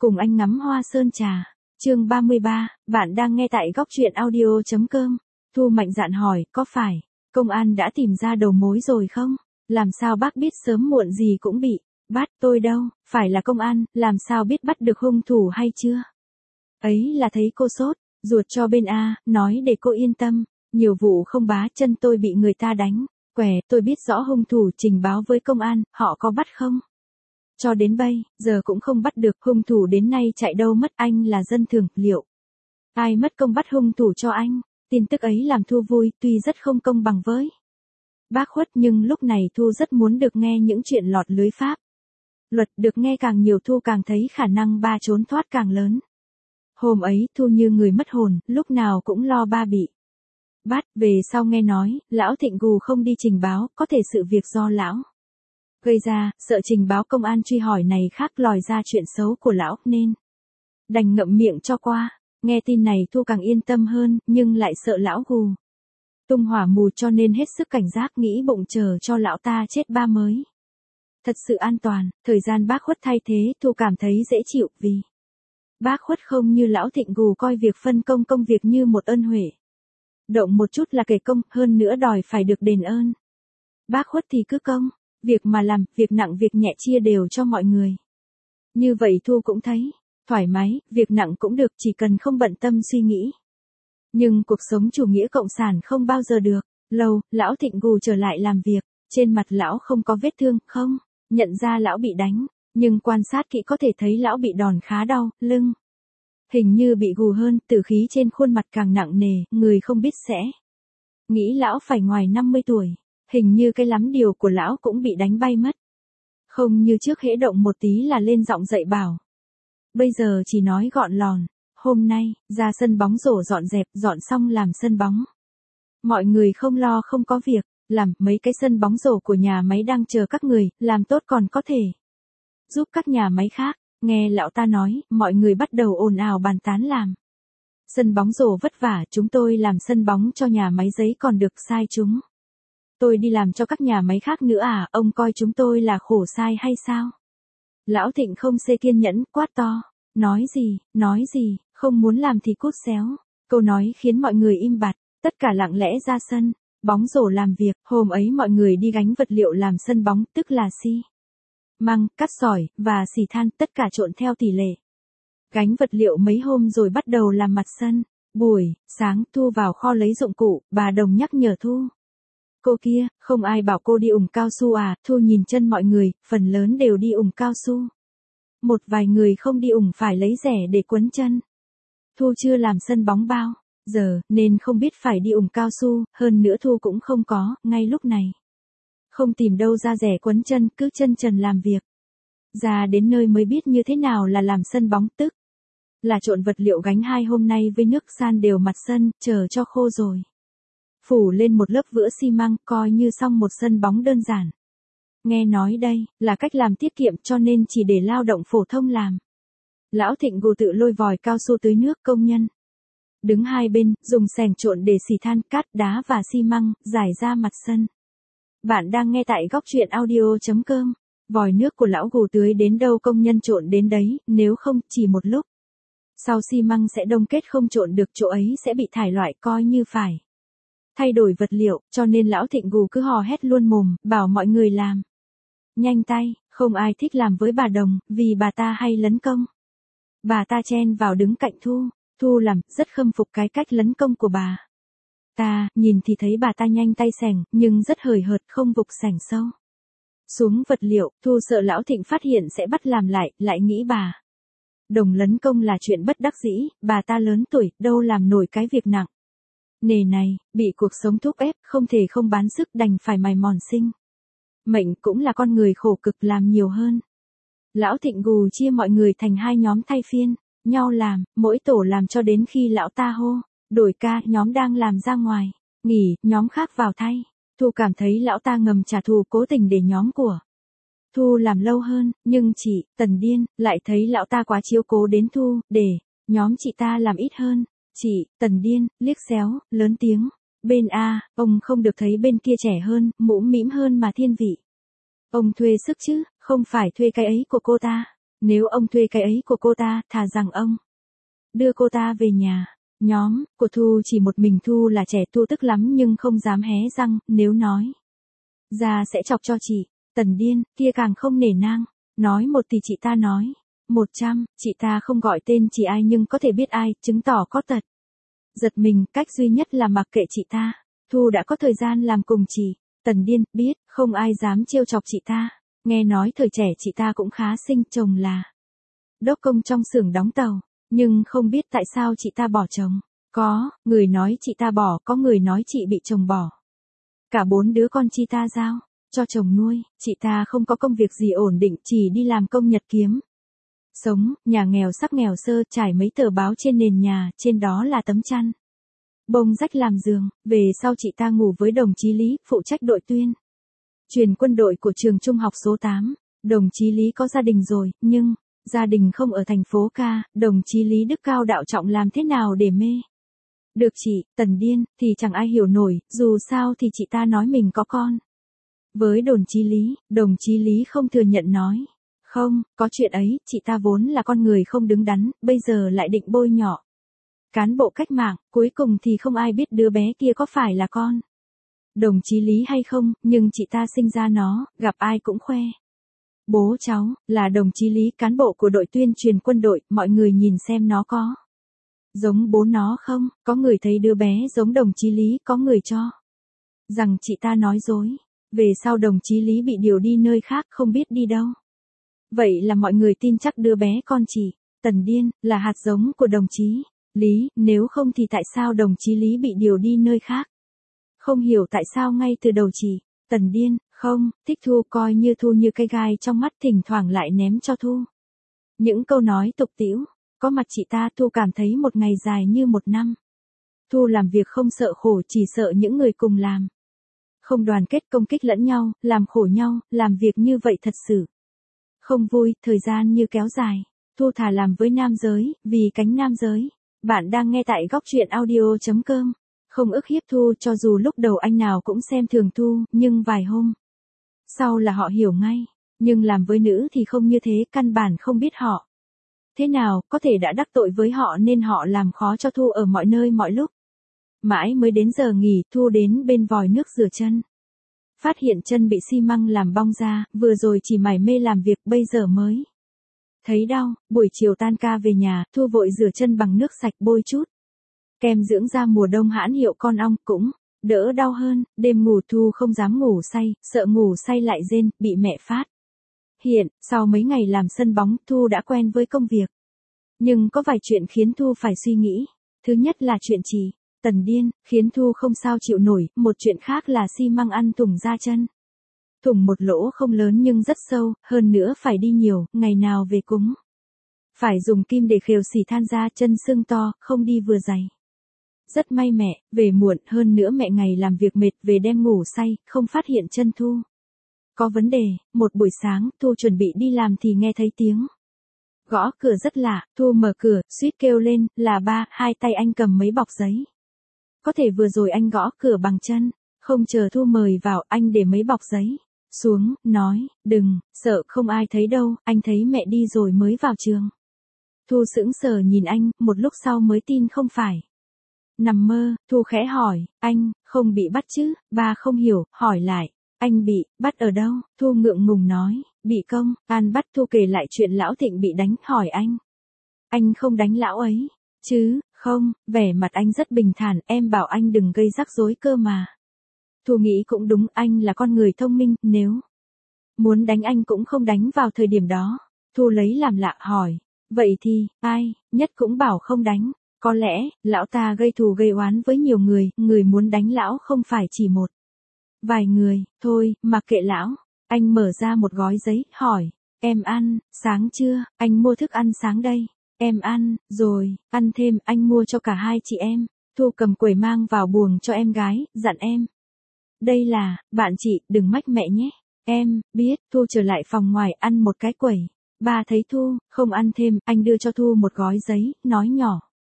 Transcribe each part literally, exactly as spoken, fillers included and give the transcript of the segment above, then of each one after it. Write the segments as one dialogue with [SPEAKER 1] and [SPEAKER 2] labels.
[SPEAKER 1] Cùng anh ngắm hoa sơn trà. Chương ba mươi ba, bạn đang nghe tại góc truyện audio chấm com. Thu mạnh dạn hỏi, có phải công an đã tìm ra đầu mối rồi không? Làm sao bác biết sớm muộn gì cũng bị bắt? Tôi đâu, phải là công an, làm sao biết bắt được hung thủ hay chưa? Ấy là thấy cô sốt ruột cho bên A, nói để cô yên tâm, nhiều vụ không bá chân tôi bị người ta đánh, què, tôi biết rõ hung thủ, trình báo với công an, họ có bắt không? Cho đến bây giờ cũng không bắt được, hung thủ đến nay chạy đâu mất, anh là dân thường, liệu ai mất công bắt hung thủ cho anh? Tin tức ấy làm Thu vui, tuy rất không công bằng với bác Khuất, nhưng lúc này Thu rất muốn được nghe những chuyện lọt lưới pháp luật, được nghe càng nhiều Thu càng thấy khả năng ba trốn thoát càng lớn. Hôm ấy Thu như người mất hồn, lúc nào cũng lo ba bị bắt. Về sau nghe nói, lão Thịnh Gù không đi trình báo, có thể sự việc do lão gây ra, sợ trình báo công an truy hỏi này khác lòi ra chuyện xấu của lão, nên đành ngậm miệng cho qua. Nghe tin này Thu càng yên tâm hơn, nhưng lại sợ lão Gù tung hỏa mù, cho nên hết sức cảnh giác, nghĩ bụng chờ cho lão ta chết ba mới thật sự an toàn. Thời gian bác Khuất thay thế, Thu cảm thấy dễ chịu, vì bác Khuất không như lão Thịnh Gù coi việc phân công công việc như một ân huệ. Động một chút là kể công, hơn nữa đòi phải được đền ơn. Bác Khuất thì cứ công, việc mà làm, việc nặng việc nhẹ chia đều cho mọi người. Như vậy Thu cũng thấy thoải mái, việc nặng cũng được, chỉ cần không bận tâm suy nghĩ. Nhưng cuộc sống chủ nghĩa cộng sản không bao giờ được lâu. Lão Thịnh Gù trở lại làm việc, trên mặt lão không có vết thương, không nhận ra lão bị đánh, nhưng quan sát kỹ có thể thấy lão bị đòn khá đau, lưng hình như bị gù hơn, tử khí trên khuôn mặt càng nặng nề, người không biết sẽ nghĩ lão phải ngoài năm mươi tuổi, hình như cái lắm điều của lão cũng bị đánh bay mất. Không như trước hễ động một tí là lên giọng dạy bảo. Bây giờ chỉ nói gọn lòn, hôm nay, ra sân bóng rổ dọn dẹp, dọn xong làm sân bóng. Mọi người không lo không có việc làm, mấy cái sân bóng rổ của nhà máy đang chờ các người, làm tốt còn có thể giúp các nhà máy khác. Nghe lão ta nói, mọi người bắt đầu ồn ào bàn tán làm sân bóng rổ vất vả, chúng tôi làm sân bóng cho nhà máy giấy còn được, sai chúng tôi đi làm cho các nhà máy khác nữa à, ông coi chúng tôi là khổ sai hay sao? Lão Thịnh không xê kiên nhẫn, quát to, nói gì, nói gì, không muốn làm thì cút xéo. Câu nói khiến mọi người im bặt, tất cả lặng lẽ ra sân bóng rổ làm việc. Hôm ấy mọi người đi gánh vật liệu làm sân bóng, tức là xi măng, cát sỏi, và xì than, tất cả trộn theo tỷ lệ. Gánh vật liệu mấy hôm rồi bắt đầu làm mặt sân. Buổi sáng Thu vào kho lấy dụng cụ, bà Đồng nhắc nhở Thu. Cô kia, không ai bảo cô đi ủng cao su à? Thu nhìn chân mọi người, phần lớn đều đi ủng cao su. Một vài người không đi ủng phải lấy rẻ để quấn chân. Thu chưa làm sân bóng bao giờ, nên không biết phải đi ủng cao su, hơn nữa Thu cũng không có, ngay lúc này. Không tìm đâu ra rẻ quấn chân, cứ chân trần làm việc. Ra đến nơi mới biết như thế nào là làm sân bóng, tức là trộn vật liệu gánh hai hôm nay với nước san đều mặt sân, chờ cho khô rồi phủ lên một lớp vữa xi măng, coi như xong một sân bóng đơn giản. Nghe nói đây là cách làm tiết kiệm, cho nên chỉ để lao động phổ thông làm. Lão Thịnh Gù tự lôi vòi cao su tưới nước, công nhân đứng hai bên, dùng xẻng trộn để xì than, cát, đá và xi măng, rải ra mặt sân. Bạn đang nghe tại góc truyện audio chấm com. Vòi nước của lão Gù tưới đến đâu công nhân trộn đến đấy, nếu không, chỉ một lúc sau xi măng sẽ đông kết, không trộn được chỗ ấy sẽ bị thải loại, coi như phải thay đổi vật liệu, cho nên lão Thịnh Gù cứ hò hét luôn mồm, bảo mọi người làm nhanh tay. Không ai thích làm với bà Đồng, vì bà ta hay lấn công. Bà ta chen vào đứng cạnh Thu. Thu làm, rất khâm phục cái cách lấn công của bà ta, nhìn thì thấy bà ta nhanh tay xẻng, nhưng rất hời hợt, không vục xẻng sâu xuống vật liệu. Thu sợ lão Thịnh phát hiện sẽ bắt làm lại, lại nghĩ bà Đồng lấn công là chuyện bất đắc dĩ, bà ta lớn tuổi, đâu làm nổi cái việc nặng nề này, bị cuộc sống thúc ép, không thể không bán sức, đành phải mài mòn sinh mệnh, cũng là con người khổ cực, làm nhiều hơn. Lão Thịnh Gù chia mọi người thành hai nhóm thay phiên nhau làm, mỗi tổ làm cho đến khi lão ta hô đổi ca, nhóm đang làm ra ngoài nghỉ, nhóm khác vào thay. Thu cảm thấy lão ta ngầm trả thù, cố tình để nhóm của Thu làm lâu hơn, nhưng chị Tần Điên lại thấy lão ta quá chiếu cố đến Thu, để nhóm chị ta làm ít hơn. Chị Tần Điên liếc xéo, lớn tiếng, bên A, ông không được thấy bên kia trẻ hơn, mũm mĩm hơn mà thiên vị. Ông thuê sức chứ, không phải thuê cái ấy của cô ta. Nếu ông thuê cái ấy của cô ta, thà rằng ông đưa cô ta về nhà. Nhóm của Thu chỉ một mình Thu là trẻ tu tức lắm nhưng không dám hé răng, nếu nói ra sẽ chọc cho chị. Tần điên, kia càng không nể nang. Nói một thì chị ta nói một trăm, chị ta không gọi tên chị ai nhưng có thể biết ai, chứng tỏ có tật. Giật mình, cách duy nhất là mặc kệ chị ta. Thu đã có thời gian làm cùng chị. Tần điên, biết, không ai dám trêu chọc chị ta. Nghe nói thời trẻ chị ta cũng khá xinh, chồng là đốc công trong xưởng đóng tàu. Nhưng không biết tại sao chị ta bỏ chồng. Có, người nói chị ta bỏ, có người nói chị bị chồng bỏ. Cả bốn đứa con chị ta giao cho chồng nuôi, chị ta không có công việc gì ổn định, chỉ đi làm công nhật kiếm sống, nhà nghèo sắp nghèo sơ, trải mấy tờ báo trên nền nhà, trên đó là tấm chăn bông rách làm giường. Về sau chị ta ngủ với đồng chí Lý, phụ trách đội tuyên truyền quân đội của trường trung học số tám. Đồng chí Lý có gia đình rồi, nhưng gia đình không ở thành phố ca. Đồng chí Lý đức cao đạo trọng, làm thế nào để mê được chị Tần điên thì chẳng ai hiểu nổi. Dù sao thì chị ta nói mình có con với đồng chí Lý. Đồng chí Lý không thừa nhận, nói không có chuyện ấy. Chị ta vốn là con người không đứng đắn, bây giờ lại định bôi nhọ cán bộ cách mạng. Cuối cùng thì không ai biết đứa bé kia có phải là con đồng chí Lý hay không, nhưng chị ta sinh ra nó, gặp ai cũng khoe bố cháu là đồng chí Lý, cán bộ của đội tuyên truyền quân đội. Mọi người nhìn xem nó có giống bố nó không. Có người thấy đứa bé giống đồng chí Lý, có người cho rằng chị ta nói dối. Về sau đồng chí Lý bị điều đi nơi khác, không biết đi đâu. Vậy là mọi người tin chắc đứa bé con chị Tần điên là hạt giống của đồng chí Lý. Nếu không thì tại sao đồng chí Lý bị điều đi nơi khác? Không hiểu tại sao ngay từ đầu chị Tần điên không thích Thu, coi như Thu như cây gai trong mắt, thỉnh thoảng lại ném cho Thu những câu nói tục tĩu. Có mặt chị ta, Thu cảm thấy một ngày dài như một năm. Thu làm việc không sợ khổ, chỉ sợ những người cùng làm không đoàn kết, công kích lẫn nhau, làm khổ nhau. Làm việc như vậy thật sự không vui, thời gian như kéo dài. Thu thà làm với nam giới, vì cánh nam giới. Bạn đang nghe tại góc truyện audio chấm com. Không ức hiếp Thu, cho dù lúc đầu anh nào cũng xem thường Thu, nhưng vài hôm sau là họ hiểu ngay. Nhưng làm với nữ thì không như thế, căn bản không biết họ thế nào, có thể đã đắc tội với họ nên họ làm khó cho Thu ở mọi nơi mọi lúc. Mãi mới đến giờ nghỉ, Thu đến bên vòi nước rửa chân. Phát hiện chân bị xi măng làm bong ra, vừa rồi chỉ mải mê làm việc, bây giờ mới thấy đau. Buổi chiều tan ca về nhà, Thu vội rửa chân bằng nước sạch, bôi chút kem dưỡng da mùa đông hãn hiệu Con Ong, cũng đỡ đau hơn. Đêm ngủ Thu không dám ngủ say, sợ ngủ say lại rên, bị mẹ phát hiện. Sau mấy ngày làm sân bóng, Thu đã quen với công việc. Nhưng có vài chuyện khiến Thu phải suy nghĩ. Thứ nhất là chuyện chị Tần điên, khiến Thu không sao chịu nổi. Một chuyện khác là xi măng ăn thủng da chân. Thủng một lỗ không lớn nhưng rất sâu, hơn nữa phải đi nhiều, ngày nào về cũng phải dùng kim để khều xì than ra, chân sưng to, không đi vừa dày. Rất may mẹ về muộn, hơn nữa mẹ ngày làm việc mệt, về đêm ngủ say, không phát hiện chân Thu có vấn đề. Một buổi sáng, Thu chuẩn bị đi làm thì nghe thấy tiếng gõ cửa rất lạ. Thu mở cửa, suýt kêu lên, là ba. Hai tay anh cầm mấy bọc giấy. Có thể vừa rồi anh gõ cửa bằng chân. Không chờ Thu mời vào, anh để mấy bọc giấy xuống, nói, đừng sợ, không ai thấy đâu, anh thấy mẹ đi rồi mới vào trường. Thu sững sờ nhìn anh, một lúc sau mới tin không phải nằm mơ. Thu khẽ hỏi, anh không bị bắt chứ? Ba không hiểu, hỏi lại, anh bị bắt ở đâu? Thu ngượng ngùng nói, bị công an bắt. Thu kể lại chuyện lão Thịnh bị đánh, hỏi anh, anh không đánh lão ấy chứ? Không. Vẻ mặt anh rất bình thản, em bảo anh đừng gây rắc rối cơ mà. Thu nghĩ cũng đúng, anh là con người thông minh, nếu muốn đánh anh cũng không đánh vào thời điểm đó. Thu lấy làm lạ hỏi, vậy thì, ai, nhất cũng bảo không đánh. Có lẽ, lão ta gây thù gây oán với nhiều người, người muốn đánh lão không phải chỉ một vài người. Thôi, mặc kệ lão. Anh mở ra một gói giấy, hỏi, em ăn sáng chưa? Anh mua thức ăn sáng đây. Em ăn rồi, ăn thêm, anh mua cho cả hai chị em. Thu cầm quẩy mang vào buồng cho em gái, dặn em, đây là bạn chị, đừng mách mẹ nhé. Em biết. Thu trở lại phòng ngoài, ăn một cái quẩy. Ba thấy Thu không ăn thêm, anh đưa cho Thu một gói giấy, nói nhỏ,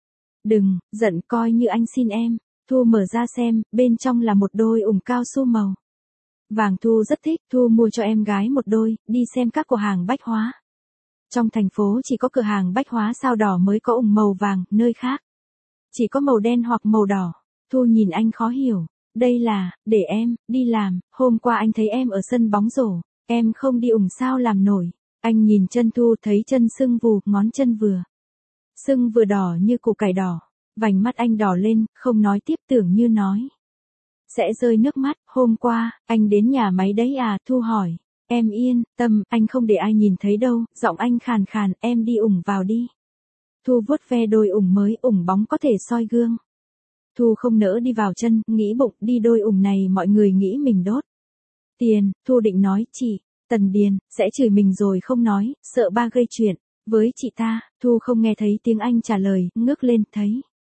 [SPEAKER 1] đừng giận, coi như anh xin em. Thu mở ra xem, bên trong là một đôi ủng cao su màu vàng. Thu rất thích. Thu mua cho em gái một đôi, đi xem các cửa hàng bách hóa Trong thành phố chỉ có cửa hàng bách hóa sao đỏ mới có ủng màu vàng, nơi khác chỉ có màu đen hoặc màu đỏ. Thu nhìn anh khó hiểu. Đây là, để em, đi làm, hôm qua anh thấy em ở sân bóng rổ, em không đi ủng sao làm nổi. Anh nhìn chân Thu thấy chân sưng vù, ngón chân vừa sưng vừa đỏ như củ cải đỏ. Vành mắt anh đỏ lên, không nói tiếp tưởng như nói sẽ rơi nước mắt. Hôm qua, anh đến nhà máy đấy à? Thu hỏi. Em yên tâm, anh không để ai nhìn thấy đâu. Giọng anh khàn khàn, em đi ủng vào đi. Thu vuốt ve đôi ủng mới, ủng bóng có thể soi gương. Thu không nỡ đi vào chân, nghĩ bụng đi đôi ủng này mọi người nghĩ mình đốt tiền. Thu định nói chị, Tần Điền, sẽ chửi mình rồi không nói, sợ ba gây chuyện với chị ta. Thu không nghe thấy tiếng anh trả lời, ngước lên thấy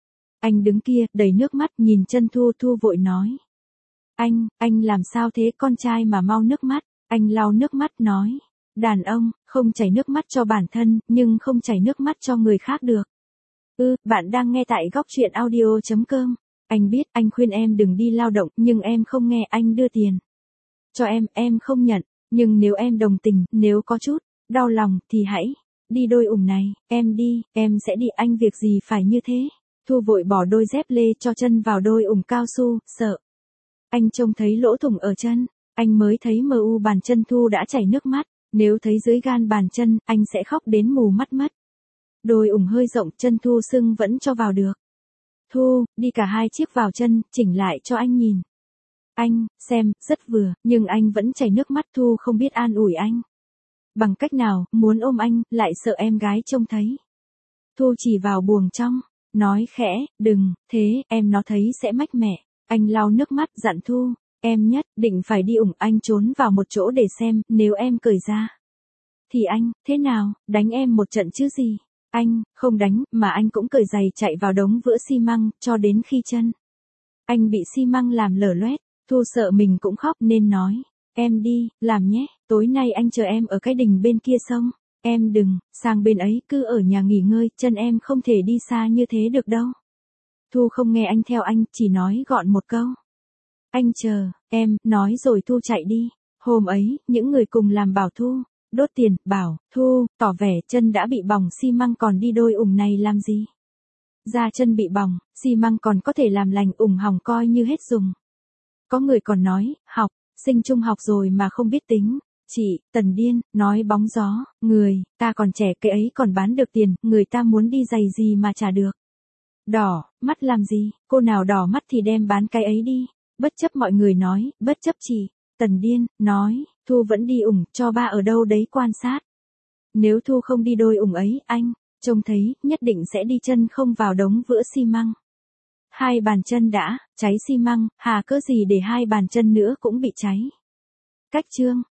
[SPEAKER 1] anh đứng kia, đầy nước mắt nhìn chân Thu. Thu vội nói. Anh, anh làm sao thế, con trai mà mau nước mắt. Anh lau nước mắt nói. Đàn ông, không chảy nước mắt cho bản thân, nhưng không chảy nước mắt cho người khác được. Ừ, bạn đang nghe tại góc truyện audio chấm com. Anh biết, anh khuyên em đừng đi lao động, nhưng em không nghe. Anh đưa tiền cho em, em không nhận. Nhưng nếu em đồng tình, nếu có chút đau lòng, thì hãy đi đôi ủng này. Em đi, em sẽ đi. Anh việc gì phải như thế. Thu vội bỏ đôi dép lê cho chân vào đôi ủng cao su, sợ anh trông thấy lỗ thủng ở chân. Anh mới thấy mờ u bàn chân Thu đã chảy nước mắt. Nếu thấy dưới gan bàn chân, anh sẽ khóc đến mù mắt mất. Đôi ủng hơi rộng, chân Thu sưng vẫn cho vào được. Thu, đi cả hai chiếc vào chân, chỉnh lại cho anh nhìn. Anh, xem, rất vừa, nhưng anh vẫn chảy nước mắt. Thu không biết an ủi anh bằng cách nào, muốn ôm anh, lại sợ em gái trông thấy. Thu chỉ vào buồng trong, nói khẽ, đừng, thế, em nó thấy sẽ mách mẹ. Anh lau nước mắt, dặn Thu, em nhất định phải đi ủng. Anh trốn vào một chỗ để xem, nếu em cởi ra thì anh, thế nào, đánh em một trận chứ gì. Anh, không đánh, mà anh cũng cởi giày chạy vào đống vữa xi măng, cho đến khi chân anh bị xi măng làm lở loét. Thu sợ mình cũng khóc nên nói, em đi, làm nhé, tối nay anh chờ em ở cái đình bên kia sông. Em đừng sang bên ấy, cứ ở nhà nghỉ ngơi, chân em không thể đi xa như thế được đâu. Thu không nghe anh theo anh, chỉ nói gọn một câu. Anh chờ, em, nói rồi Thu chạy đi. Hôm ấy, những người cùng làm bảo Thu đốt tiền, bảo, Thu, tỏ vẻ chân đã bị bỏng xi măng còn đi đôi ủng này làm gì. Da chân bị bỏng, xi măng còn có thể làm lành, ủng hỏng coi như hết dùng. Có người còn nói, học, sinh trung học rồi mà không biết tính. Chị, Tần Điên, nói bóng gió, người, ta còn trẻ cái ấy còn bán được tiền, người ta muốn đi giày gì mà trả được. Đỏ, mắt làm gì, cô nào đỏ mắt thì đem bán cái ấy đi. Bất chấp mọi người nói, bất chấp chị, Tần Điên, nói, Thu vẫn đi ủng, cho ba ở đâu đấy quan sát. Nếu Thu không đi đôi ủng ấy, anh, trông thấy, nhất định sẽ đi chân không vào đống vữa xi măng. Hai bàn chân đã cháy xi măng, hà cớ gì để hai bàn chân nữa cũng bị cháy. Cách chương